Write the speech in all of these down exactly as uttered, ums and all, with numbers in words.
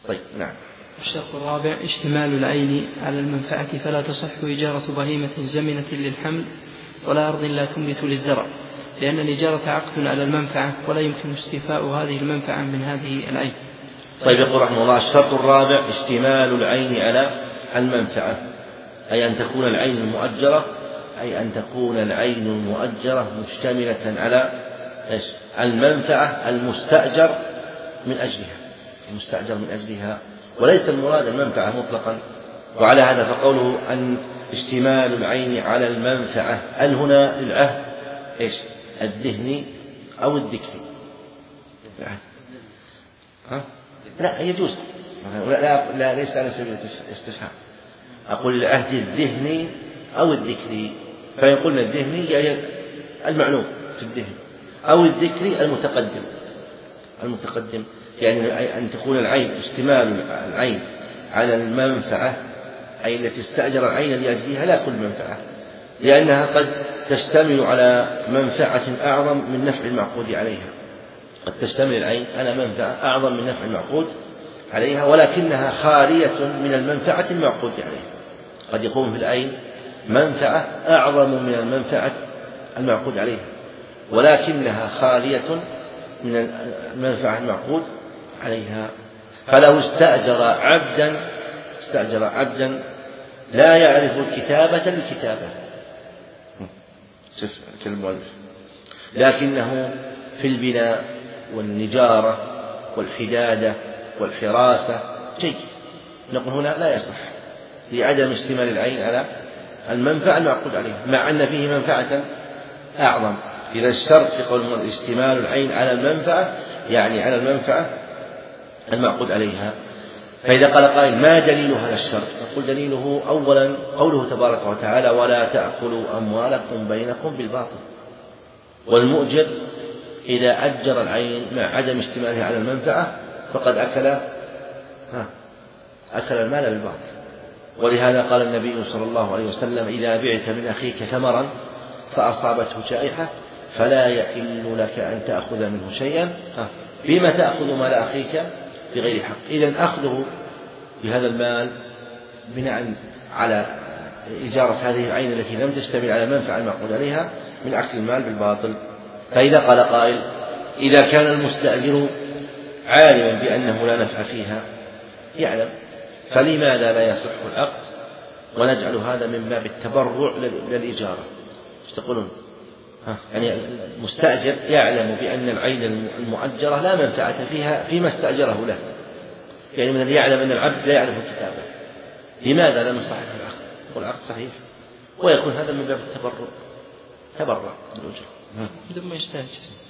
طيب نعم. الشرط الرابع اشتمال العين على المنفعة، فلا تصح إجارة بهيمة زمنة للحمل ولا أرض لا تنبت للزرع، لأن الإجارة عقد على المنفعة ولا يمكن استيفاء هذه المنفعة من هذه العين. طيب يقول رحمه الله: الشرط الرابع اشتمال العين على المنفعة، أي أن تكون العين المؤجرة أي أن تكون العين المؤجرة مشتملة على المنفعة المستأجر من أجلها المستأجر من أجلها وليس المراد المنفعة مطلقا. وعلى هذا فقوله أن اشتمال العين على المنفعة، ال هنا للعهد إيش؟ الذهني أو الذكري؟ ها؟ لا يجوز، لا, لا, لا ليس على سبيل الاستفهام، أقول العهد الذهني أو الذكري، فإن قلنا الذهني يعني المعلوم في الذهن، أو الذكري المتقدم المتقدم يعني أن تكون العين اشتمال العين على المنفعة أي التي استأجر العين لأجلها لا كل منفعة، لأنها قد تشتمل على منفعة أعظم من نفع المعقود عليها، قد تشتمل العين على منفعة أعظم من نفع المعقود عليها ولكنها خالية من المنفعة المعقود عليها. قد يكون في العين منفعة أعظم من المنفعة المعقود عليها ولكنها خالية من المنفعة المعقود عليها. فلو استأجر عبدا استأجر عبدا لا يعرف الكتابة للكتابة، شوف المؤلف، لكنه في البناء والنجارة والحدادة والحراسة جيد، نقول هنا لا يصح لعدم اشتمال العين على المنفعة المعقود عليها مع أن فيه منفعة أعظم. إذا الشرط في قول اشتمال العين على المنفعة يعني على المنفعة المعقود عليها. فإذا قال قائل: ما دليل هذا الشرط؟ نقول دليله أولا قوله تبارك وتعالى: ولا تأكلوا أموالكم بينكم بالباطل. والمؤجر إذا أجر العين مع عدم اشتمالها على المنفعة فقد أكل ها أكل المال بالباطل. ولهذا قال النبي صلى الله عليه وسلم: إذا بعت من أخيك ثمرا فأصابته جائحة فلا يحل لك أن تأخذ منه شيئا. بما تأخذ مال أخيك بغير حق. إذن أخذه بهذا المال بناء على إجارة هذه العين التي لم تشتمل على المنفعة المعقود عليها من أكل المال بالباطل. فإذا قال قائل: إذا كان المستأجر عالما بأنه لا نفع فيها يعلم، فلماذا لا يصح العقد ونجعل هذا من باب التبرع للإجارة؟ ايش تقولون؟ يعني المستأجر يعلم بأن العين المؤجرة لا منفعة فيها فيما استأجره له، يعني من يعلم أن العبد لا يعرف الكتابة، لماذا لا نصحح العقد؟ والعقد صحيح ويكون هذا من باب التبرع تبرع بالأجرة بدون ما يستأجر.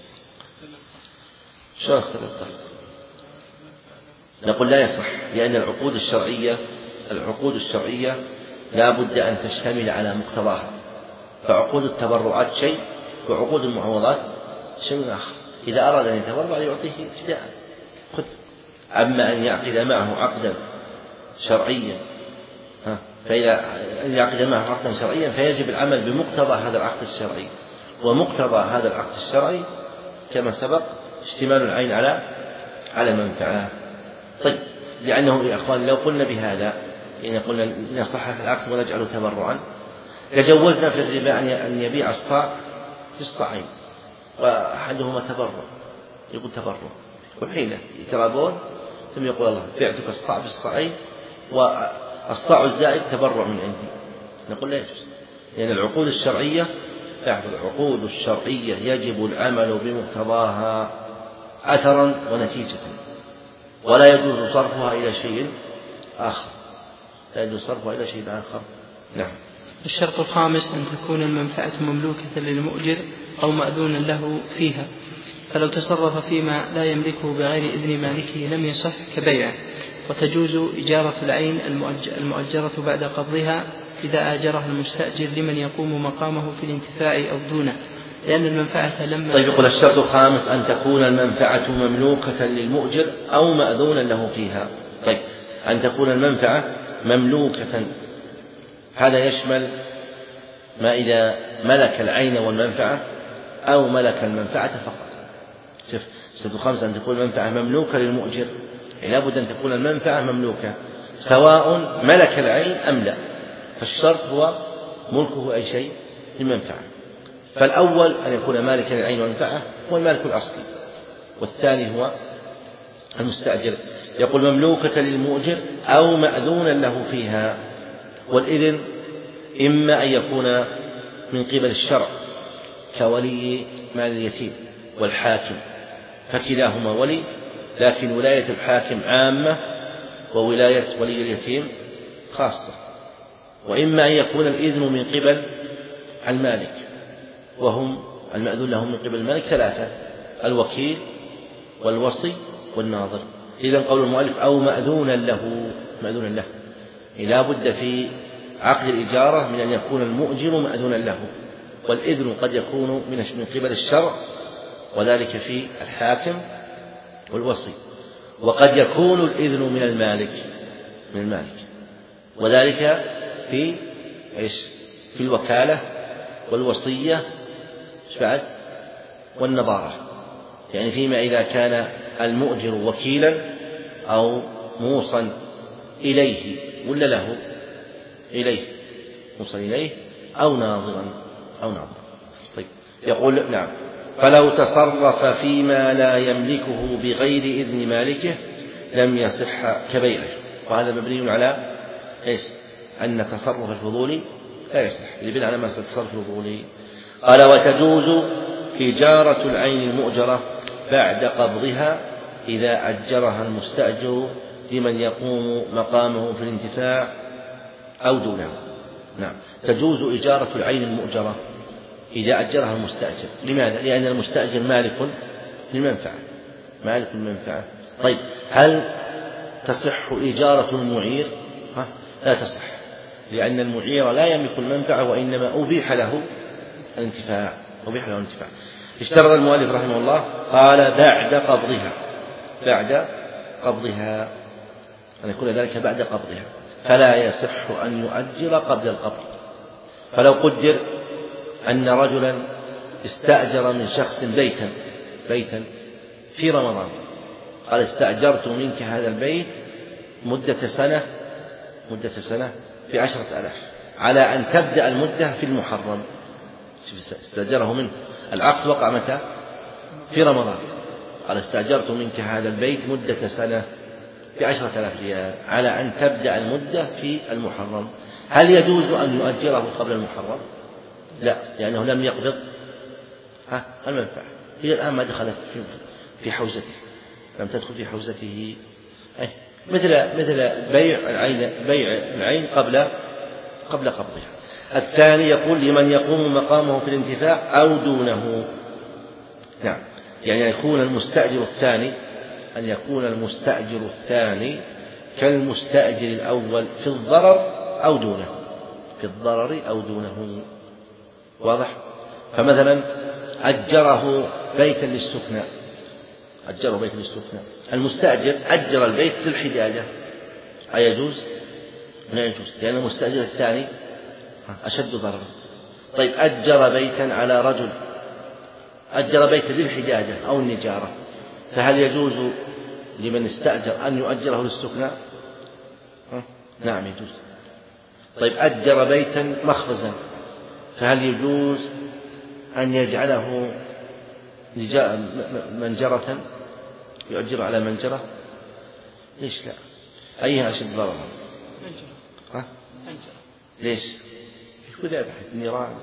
شو اختلف القصد؟ نقول لا يصح، لأن العقود الشرعية العقود الشرعية لا بد أن تشتمل على مقتضاها، فعقود التبرعات شيء وعقود المعوضات شيء آخر. إذا أراد أن يتبرع يعطيه ابتداء خذ، أما أن يعقد معه عقدا شرعيا فإذا يعقد معه عقدا شرعيا فيجب العمل بمقتضى هذا العقد الشرعي، ومقتضى هذا العقد الشرعي كما سبق اشتمال العين على على منفعة. طيب، لأنه يا أخوان لو قلنا بهذا يعني قلنا نصحح العقد ونجعله تبرعا تجوزنا في الربا أن يبيع الصاع في الصاعين وأحدهما تبرع، يقول تبرع، وحين يترابون ثم يقول الله بعتك الصاع في الصاعين والصاع الزائد تبرع من عندي، نقول لا يجوز، لأن يعني العقود الشرعية العقود الشرعية يجب العمل بمقتضاها أثرا ونتيجة، ولا يجوز صرفها إلى شيء آخر لا يجوز صرفها إلى شيء آخر. نعم. الشرط الخامس أن تكون المنفعة مملوكة للمؤجر أو مأذونا له فيها، فلو تصرف فيما لا يملكه بغير إذن مالكه لم يصح كبيعه. وتجوز إجارة العين المؤجرة بعد قبضها إذا آجرها المستأجر لمن يقوم مقامه في الانتفاع أو دونه، لأن المنفعة لما. طيب، يقول الشرط الخامس أن تكون المنفعة مملوكة للمؤجر أو مأذونا له فيها. طيب، أن تكون المنفعة مملوكة هذا يشمل ما إذا ملك العين والمنفعة أو ملك المنفعة فقط. شوف، الشرط الخامس أن تكون المنفعة مملوكة للمؤجر لا بد أن تكون المنفعة مملوكة سواء ملك العين أم لا، فالشرط هو ملكه أي شيء المنفعة. فالأول أن يكون مالكا للعين والمنفعة هو المالك الأصلي، والثاني هو المستأجر. يقول مملوكة للمؤجر أو مأذونا له فيها. والإذن إما أن يكون من قبل الشرع كولي مال اليتيم والحاكم، فكلاهما ولي، لكن ولاية الحاكم عامة وولاية ولي اليتيم خاصة. وإما أن يكون الإذن من قبل المالك، وهم المأذون لهم من قبل المالك ثلاثة: الوكيل والوصي والناظر. إذن قول المؤلف أو مأذونا له، مأذونا له لا بد في عقد الإجارة من أن يكون المؤجر مأذونا له، والإذن قد يكون من قبل الشرع وذلك في الحاكم والوصي، وقد يكون الإذن من المالك من المالك وذلك في إيش؟ في الوكالة والوصية بعد والنظارة، يعني فيما إذا كان المؤجر وكيلا أو موصى إليه ولا له إليه موصى إليه أو ناظرا أو ناظرا. طيب يقول نعم فلو تصرف فيما لا يملكه بغير إذن مالكه لم يصح كبيعه. وهذا مبني على إيش؟ أن تصرف الفضولي لا يصح، اللي بنى على ما تصرف الفضولي. قال وتجوز إجارة العين المؤجرة بعد قبضها إذا أجرها المستأجر لمن يقوم مقامه في الانتفاع أو دونه. نعم تجوز إجارة العين المؤجرة إذا أجرها المستأجر. لماذا؟ لأن المستأجر مالك للمنفعة مالك للمنفعة. طيب هل تصح إجارة المعير؟ ها؟ لا تصح، لأن المعير لا يملك المنفعة وإنما أبيح له الانتفاع أبيح له الانتفاع. اشترط المؤلف رحمه الله قال بعد قبضها بعد قبضها أن يكون ذلك بعد قبضها، فلا يصح أن يؤجر قبل القبض. فلو قدر أن رجلا استأجر من شخص بيتا بيتا في رمضان، قال استأجرت منك هذا البيت مدة سنة مدة سنة بعشرة آلاف، على أن تبدأ المدة في المحرم. استأجره منه، العقد وقع متى؟ في رمضان. قال استأجرت منك هذا البيت مدة سنة بعشرة آلاف ريال على أن تبدأ المدة في المحرم. هل يجوز أن يؤجره قبل المحرم؟ لا، لأنه لم يقبض ها المنفعة، إلى الآن ما دخلت في حوزته، لم تدخل في حوزته. أي مثل مثل بيع العين بيع العين قبل قبل قبضها. الثاني يقول لمن يقوم مقامه في الانتفاع أو دونه. نعم يعني يكون المستأجر الثاني أن يكون المستأجر الثاني كالمستأجر الأول في الضرر أو دونه في الضرر أو دونه. واضح؟ فمثلا أجره بيتا للسكنى أجره بيتا للسكنى المستأجر أجر البيت للحجاجة، أيجوز؟ لا يجوز، لأن المستأجر الثاني أشد ضررا. طيب أجر بيتا على رجل أجر بيتا للحجاجة أو النجارة، فهل يجوز لمن استأجر أن يؤجره للسكنى؟ نعم يجوز. طيب أجر بيتا مخبزا، فهل يجوز أن يجعله منجرة يؤجر على منجرة؟ ليش لا؟ أيها أشد ضررا؟ منجرة. ليش؟ يكون ذبح النيران.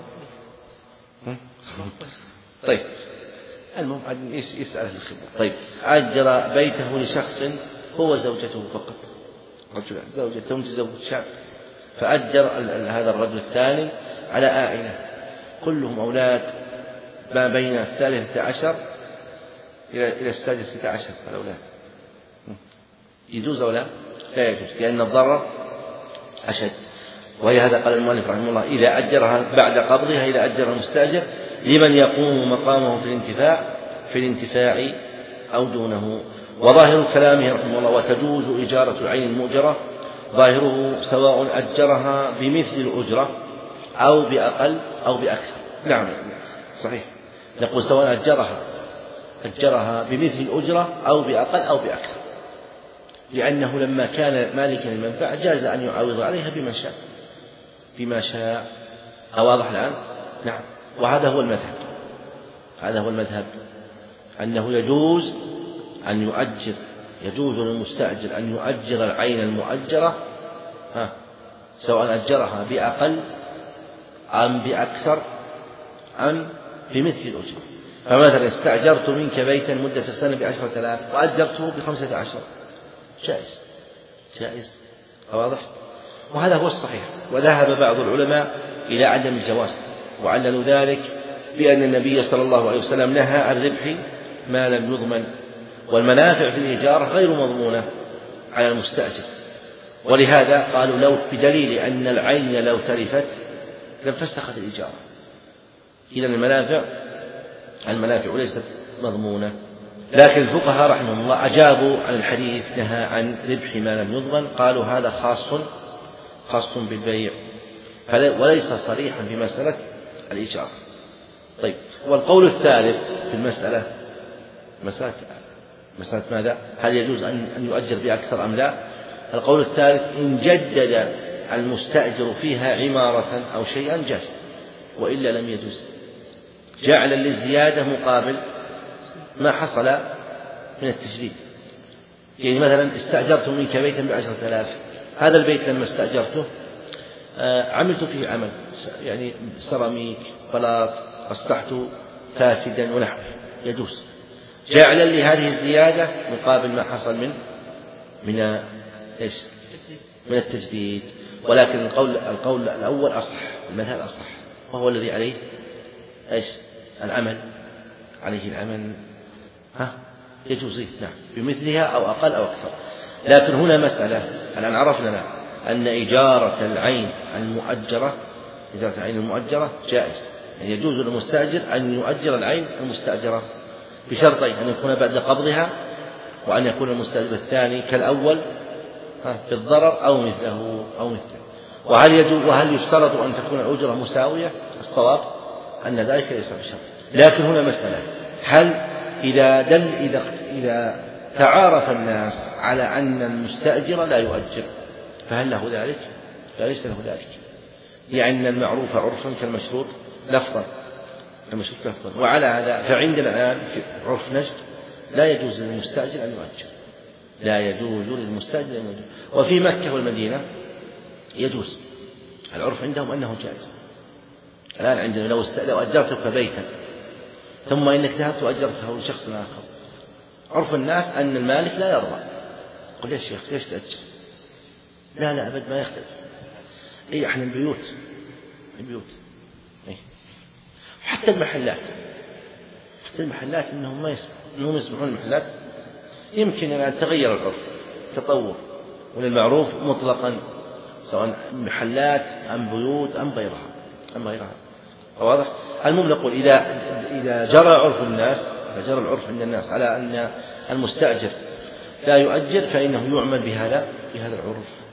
طيب المهم يسأل أهل الخبرة. طيب أجر بيته لشخص هو زوجته فقط، رجل زوجته متزوج شاب، فأجر هذا الرجل الثاني على عائلة كلهم أولاد ما بين الثالثة عشر إلى السادسة عشر الأولاد. يجوز أو لا؟ لا يجوز، لأن الضرر أشد. وهي هذا قال المؤلف رحمه الله إذا أجرها بعد قبضها إذا أجر المستأجر لمن يقوم مقامه في الانتفاع في الانتفاع أو دونه. وظاهر كلامه رحمه الله وتجوز إجارة العين المؤجرة ظاهره سواء أجرها بمثل الأجرة أو بأقل أو بأكثر. نعم صحيح، نقول سواء أجرها أجرها بمثل الأجرة أو بأقل أو بأكثر. لأنه لما كان مالكا للمنفعة جاز أن يعوض عليها بما شاء بما شاء. واضح الآن؟ نعم. وهذا هو المذهب هذا هو المذهب أنه يجوز أن يؤجر يجوز للمستأجر أن يؤجر العين المؤجرة ها سواء أجرها بأقل أم بأكثر أم بمثل الأجرة. فمثلا استأجرت منك بيتا مدة السنة بعشرة آلاف وأجرته بخمسة عشر، جائز جائز. واضح؟ وهذا هو الصحيح. وذهب بعض العلماء إلى عدم الجواز، وعللوا ذلك بأن النبي صلى الله عليه وسلم نهى عن ربح ما لم يضمن، والمنافع في الإيجار غير مضمونة على المستأجر، ولهذا قالوا لو بدليل أن العين لو تلفت لم فسخت الإيجار. إذا المنافع المنافع ليست مضمونة. لكن الفقهاء رحمهم الله أجابوا عن الحديث نهى عن ربح ما لم يضمن، قالوا هذا خاص خاص بالبيع وليس صريحا في مسألة الإيجار. طيب، والقول الثالث في المسألة مسألة مسألة ماذا؟ هل يجوز أن يؤجر بأكثر أم لا؟ القول الثالث إن جدد المستأجر فيها عمارة أو شيئا جاز، وإلا لم يجوز، جعل للزيادة مقابل ما حصل من التجديد. يعني مثلا استأجرت منك بيتا بعشرة آلاف، هذا البيت لما استأجرته عملت فيه عمل، يعني سيراميك بلاط أصلحته فاسدا ونحوه، يجوز، جعل لي هذه الزيادة مقابل ما حصل من من إيش؟ من التجديد. ولكن القول القول الأول أصح، المذهب أصح، وهو الذي عليه إيش؟ العمل عليه العمل ها يجوز نعم بمثلها أو أقل أو أكثر. لكن هنا مسألة، الآن عرفنا أن إجارة العين المؤجرة إجارة العين المؤجرة جائز، يعني يجوز للمستأجر أن يؤجر العين المستأجرة بشرطين: أن يكون بعد قبضها، وأن يكون المستأجر الثاني كالأول في الضرر أو مثله أو مثله. وهل يجوز وهل يشترط أن تكون الأجرة مساوية؟ الصواب أن ذلك ليس بشرط. لكن هنا مسألة: هل إذا دل إذا إذا تعارف الناس على أن المستأجر لا يؤجر فهل له ذلك؟ لا، ليس له ذلك، لأن المعروف عرفا كالمشروط لفظا كالمشروط لفظا. وعلى هذا فعندنا الآن في عرف نجد لا يجوز للمستأجر أن يؤجر، لا يجوز للمستأجر أن يؤجر. وفي مكة والمدينة يجوز، العرف عندهم أنه جائز. الآن عندنا لو لو أجرتك بيتا ثم إنك ذهبت وأجرته لشخص آخر، عرف الناس أن المالك لا يرضى، قل يا شيخ ليش تأجر؟ لا لا أبد ما يختلف. إيه إحنا البيوت البيوت إيه؟ حتى المحلات حتى المحلات إنهم ما يسمعون إنهم يسمعون المحلات. يمكن أن تغير العرف تطور، وللمعروف مطلقا سواء محلات أم بيوت أم غيرها أم غيرها. واضح؟ المهم نقول إذا إذا جرى عرف الناس إذا جرى العرف عند الناس على أن المستأجر لا يؤجر فإنه يعمل بهذا بهذا العرف.